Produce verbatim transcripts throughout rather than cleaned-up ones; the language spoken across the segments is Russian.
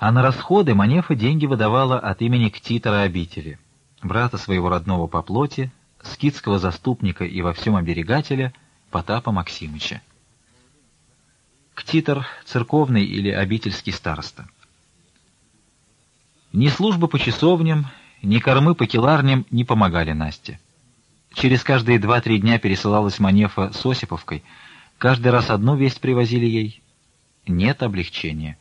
А на расходы Манефа деньги выдавала от имени ктитора обители, брата своего родного по плоти, скитского заступника и во всем оберегателя Потапа Максимыча. Ктитор — церковный или обительский староста. Ни служба по часовням, ни кормы по келарням не помогали Насте. Через каждые два-три дня пересылалась Манефа с Осиповкой, каждый раз одну весть привозили ей. Нет облегчения.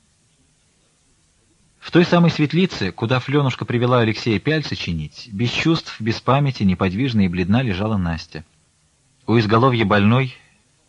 В той самой светлице, куда Фленушка привела Алексея пяльцы чинить, без чувств, без памяти, неподвижна и бледна лежала Настя. У изголовья больной,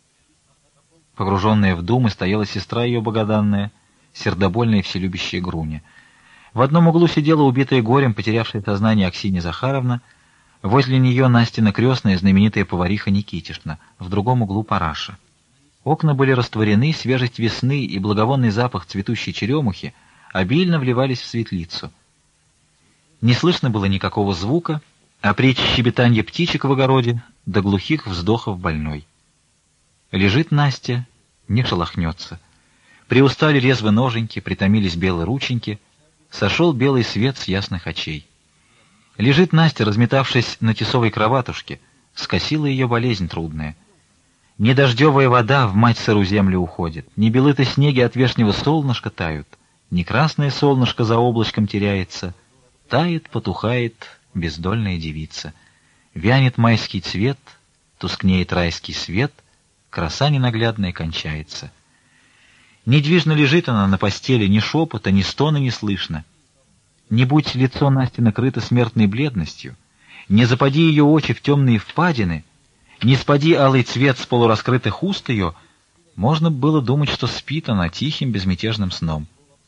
погруженная в думы, стояла сестра ее богоданная, сердобольная и вселюбящая Груня. В одном углу сидела убитая горем, потерявшая сознание Аксинья Захаровна, возле нее Настина крестная, знаменитая повариха Никитишна, в другом углу Параша. Окна были растворены, свежесть весны и благовонный запах цветущей черемухи обильно вливались в светлицу. Не слышно было никакого звука, а притч щебетанье птичек в огороде до глухих вздохов больной. Лежит Настя, не шелохнется. Приустали резвы ноженьки, притомились белые рученьки, сошел белый свет с ясных очей. Лежит Настя, разметавшись на тесовой кроватушке, скосила ее болезнь трудная. Не дождевая вода в мать сыру землю уходит, не белы-то снеги от вешнего солнышка тают, не красное солнышко за облачком теряется, тает, потухает бездольная девица. Вянет майский цвет, тускнеет райский свет, краса ненаглядная кончается. Недвижно лежит она на постели, ни шепота, ни стона не слышно. Не будь лицо Насти накрыто смертной бледностью, не запади ее очи в темные впадины, не спади алый цвет с полураскрытых уст ее, можно было думать, что спит она тихим безмятежным сном.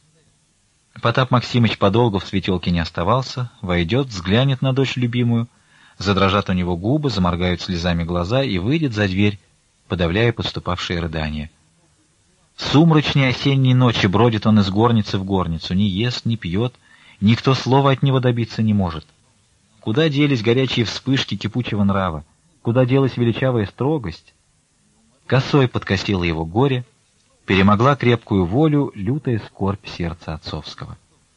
Потап Максимыч подолгу в светелке не оставался, войдет, взглянет на дочь любимую, задрожат у него губы, заморгают слезами глаза и выйдет за дверь, подавляя подступавшие рыдания. Сумрачней осенней ночи бродит он из горницы в горницу, не ест, не пьет, никто слова от него добиться не может. Куда делись горячие вспышки кипучего нрава? Куда делась величавая строгость? Косой подкосило его горе, перемогла крепкую волю лютая скорбь сердца отцовского.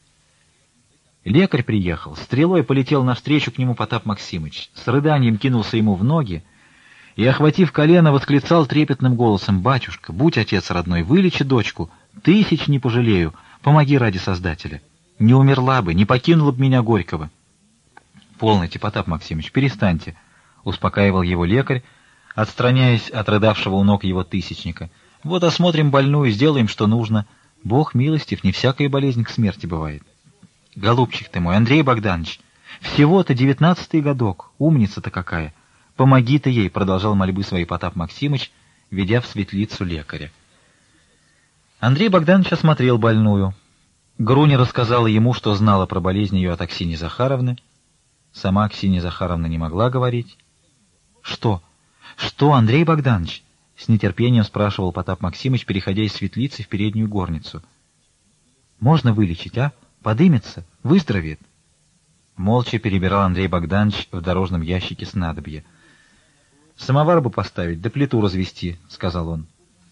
Лекарь приехал, стрелой полетел навстречу к нему Потап Максимыч, с рыданием кинулся ему в ноги и, охватив колено, восклицал трепетным голосом: «Батюшка, будь отец родной, вылечи дочку, тысяч не пожалею, помоги ради Создателя. Не умерла бы, не покинула бы меня Горького». «Полноте, Потап Максимыч, перестаньте», — успокаивал его лекарь, отстраняясь от рыдавшего у ног его тысячника. «Вот осмотрим больную, сделаем, что нужно. Бог милостив, не всякая болезнь к смерти бывает». «Голубчик ты мой, Андрей Богданович, всего-то девятнадцатый годок, умница-то какая! Помоги ты ей», — продолжал мольбы свои Потап Максимыч, ведя в светлицу лекаря. Андрей Богданович осмотрел больную. Груня рассказала ему, что знала про болезнь ее от Аксиньи Захаровны. Сама Аксинья Захаровна не могла говорить. «Что? Что, Андрей Богданович?» — с нетерпением спрашивал Потап Максимыч, переходя из светлицы в переднюю горницу. «Можно вылечить, а? Подымется? Выздоровеет?» Молча перебирал Андрей Богданович в дорожном ящике снадобья. «Самовар бы поставить, да плиту развести», — сказал он.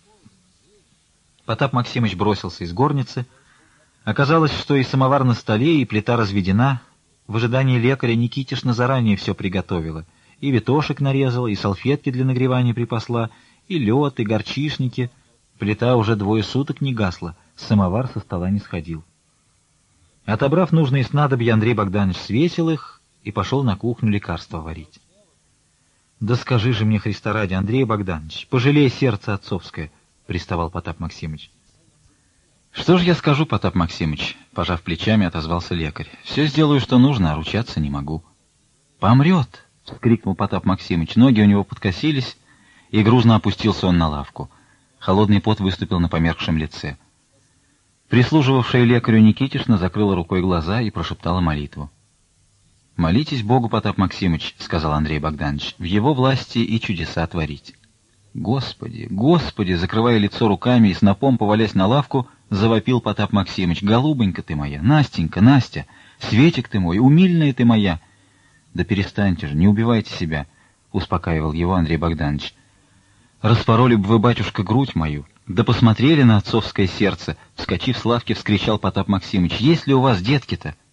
Потап Максимыч бросился из горницы. Оказалось, что и самовар на столе, и плита разведена. В ожидании лекаря Никитишна заранее все приготовила. И ветошек нарезала, и салфетки для нагревания припасла, и лед, и горчишники. Плита уже двое суток не гасла, самовар со стола не сходил. Отобрав нужные снадобья, Андрей Богданович свесил их и пошел на кухню лекарства варить. «Да скажи же мне, Христа ради, Андрей Богданович, пожалей сердце отцовское», — приставал Потап Максимыч. «Что ж я скажу, Потап Максимыч?» — пожав плечами, отозвался лекарь. «Все сделаю, что нужно, а ручаться не могу». «Помрет!» — вскрикнул Потап Максимыч. Ноги у него подкосились, и грузно опустился он на лавку. Холодный пот выступил на померкшем лице. Прислуживавшая лекарю Никитишна закрыла рукой глаза и прошептала молитву. «Молитесь Богу, Потап Максимыч», — сказал Андрей Богданович, — «в его власти и чудеса творить». «Господи, Господи!» — закрывая лицо руками и снопом повалясь на лавку, завопил Потап Максимыч: «Голубонька ты моя, Настенька, Настя, Светик ты мой, умильная ты моя!» «Да перестаньте же, не убивайте себя», — успокаивал его Андрей Богданович. «Распороли бы вы, батюшка, грудь мою, Да посмотрели на отцовское сердце! Вскочив с лавки, вскричал Потап Максимыч. Есть ли у вас детки-то?